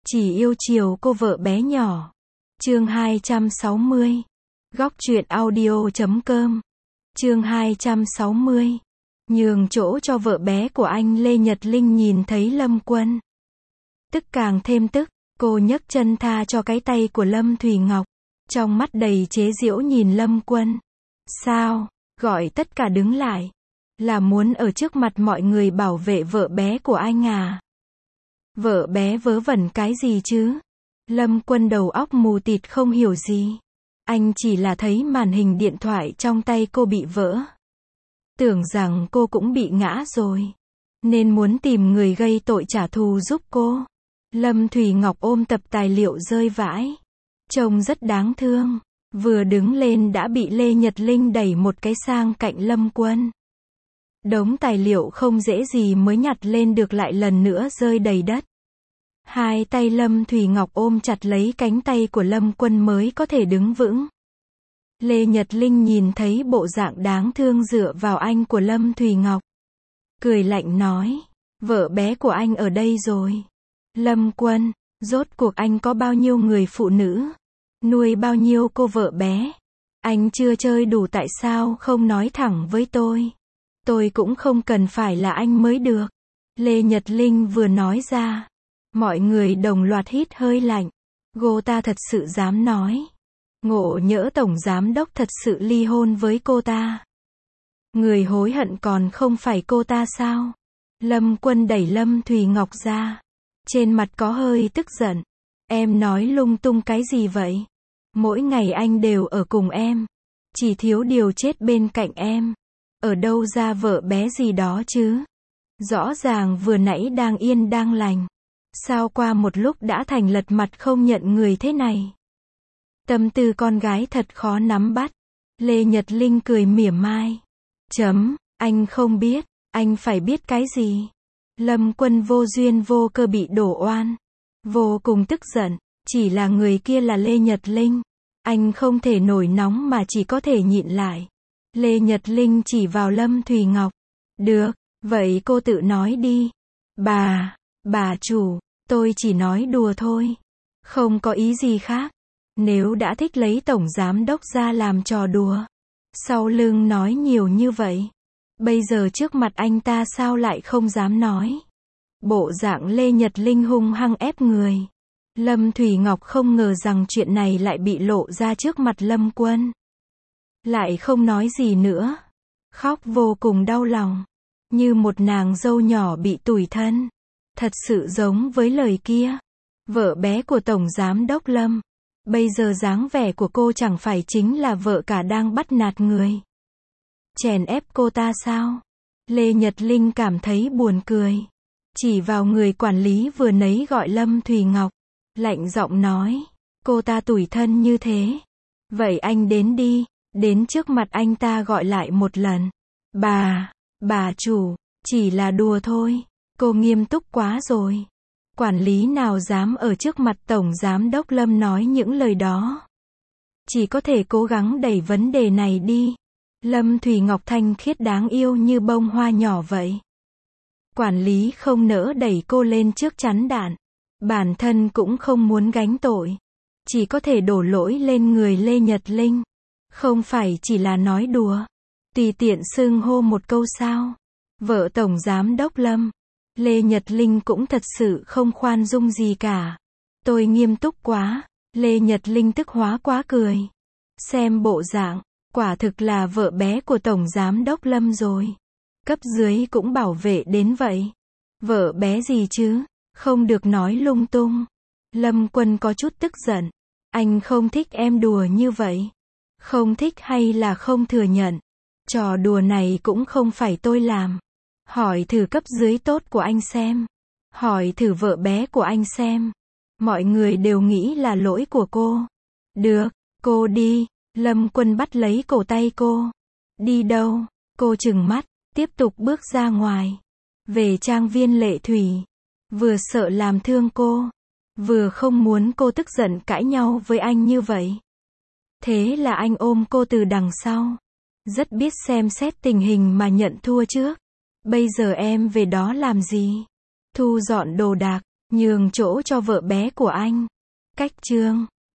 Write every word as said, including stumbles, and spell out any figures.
Chỉ yêu chiều cô vợ bé nhỏ. Chương hai trăm sáu mươi. Góc truyện audio chấm com. Chương hai trăm sáu mươi. Nhường chỗ cho vợ bé của anh Lê Nhật Linh nhìn thấy Lâm Quân. Tức càng thêm tức, cô nhấc chân tha cho cái tay của Lâm Thùy Ngọc. Trong mắt đầy chế giễu nhìn Lâm Quân. Sao, gọi tất cả đứng lại. Là muốn ở trước mặt mọi người bảo vệ vợ bé của anh à? Vợ bé vớ vẩn cái gì chứ? Lâm Quân đầu óc mù tịt không hiểu gì. Anh chỉ là thấy màn hình điện thoại trong tay cô bị vỡ. Tưởng rằng cô cũng bị ngã rồi. Nên muốn tìm người gây tội trả thù giúp cô. Lâm Thùy Ngọc ôm tập tài liệu rơi vãi. Trông rất đáng thương. Vừa đứng lên đã bị Lê Nhật Linh đẩy một cái sang cạnh Lâm Quân. Đống tài liệu không dễ gì mới nhặt lên được lại lần nữa rơi đầy đất. Hai tay Lâm Thùy Ngọc ôm chặt lấy cánh tay của Lâm Quân mới có thể đứng vững. Lê Nhật Linh nhìn thấy bộ dạng đáng thương dựa vào anh của Lâm Thùy Ngọc. Cười lạnh nói, vợ bé của anh ở đây rồi. Lâm Quân, rốt cuộc anh có bao nhiêu người phụ nữ? Nuôi bao nhiêu cô vợ bé? Anh chưa chơi đủ tại sao không nói thẳng với tôi? Tôi cũng không cần phải là anh mới được. Lê Nhật Linh vừa nói ra. Mọi người đồng loạt hít hơi lạnh. Cô ta thật sự dám nói. Ngộ nhỡ tổng giám đốc thật sự ly hôn với cô ta. Người hối hận còn không phải cô ta sao? Lâm Quân đẩy Lâm Thùy Ngọc ra. Trên mặt có hơi tức giận. Em nói lung tung cái gì vậy? Mỗi ngày anh đều ở cùng em. Chỉ thiếu điều chết bên cạnh em. Ở đâu ra vợ bé gì đó chứ? Rõ ràng vừa nãy đang yên đang lành. Sao qua một lúc đã thành lật mặt không nhận người thế này? Tâm tư con gái thật khó nắm bắt. Lê Nhật Linh cười mỉa mai. Chấm, anh không biết, anh phải biết cái gì? Lâm Quân vô duyên vô cơ bị đổ oan. Vô cùng tức giận, chỉ là người kia là Lê Nhật Linh. Anh không thể nổi nóng mà chỉ có thể nhịn lại. Lê Nhật Linh chỉ vào Lâm Thùy Ngọc. Được, vậy cô tự nói đi. Bà, bà chủ, tôi chỉ nói đùa thôi. Không có ý gì khác. Nếu đã thích lấy tổng giám đốc ra làm trò đùa. Sau lưng nói nhiều như vậy. Bây giờ trước mặt anh ta sao lại không dám nói. Bộ dạng Lê Nhật Linh hung hăng ép người. Lâm Thùy Ngọc không ngờ rằng chuyện này lại bị lộ ra trước mặt Lâm Quân. Lại không nói gì nữa. Khóc vô cùng đau lòng. Như một nàng dâu nhỏ bị tủi thân. Thật sự giống với lời kia. Vợ bé của Tổng Giám Đốc Lâm. Bây giờ dáng vẻ của cô chẳng phải chính là vợ cả đang bắt nạt người. Chèn ép cô ta sao? Lê Nhật Linh cảm thấy buồn cười. Chỉ vào người quản lý vừa nấy gọi Lâm Thùy Ngọc. Lạnh giọng nói. Cô ta tủi thân như thế. Vậy anh đến đi. Đến trước mặt anh ta gọi lại một lần. Bà, bà chủ, chỉ là đùa thôi. Cô nghiêm túc quá rồi. Quản lý nào dám ở trước mặt Tổng Giám Đốc Lâm nói những lời đó. Chỉ có thể cố gắng đẩy vấn đề này đi. Lâm Thùy Ngọc thanh khiết đáng yêu như bông hoa nhỏ vậy. Quản lý không nỡ đẩy cô lên trước chắn đạn. Bản thân cũng không muốn gánh tội. Chỉ có thể đổ lỗi lên người Lê Nhật Linh. Không phải chỉ là nói đùa. Tùy tiện xưng hô một câu sao. Vợ Tổng Giám Đốc Lâm. Lê Nhật Linh cũng thật sự không khoan dung gì cả. Tôi nghiêm túc quá. Lê Nhật Linh tức hóa quá cười. Xem bộ dạng, quả thực là vợ bé của Tổng Giám Đốc Lâm rồi. Cấp dưới cũng bảo vệ đến vậy. Vợ bé gì chứ? Không được nói lung tung. Lâm Quân có chút tức giận. Anh không thích em đùa như vậy. Không thích hay là không thừa nhận. Trò đùa này cũng không phải tôi làm. Hỏi thử cấp dưới tốt của anh xem. Hỏi thử vợ bé của anh xem. Mọi người đều nghĩ là lỗi của cô. Được, cô đi. Lâm Quân bắt lấy cổ tay cô. Đi đâu? Cô trừng mắt, tiếp tục bước ra ngoài. Về trang viên Lệ Thủy. Vừa sợ làm thương cô. Vừa không muốn cô tức giận cãi nhau với anh như vậy. Thế là anh ôm cô từ đằng sau. Rất biết xem xét tình hình mà nhận thua trước. Bây giờ em về đó làm gì? Thu dọn đồ đạc. Nhường chỗ cho vợ bé của anh. Cách chương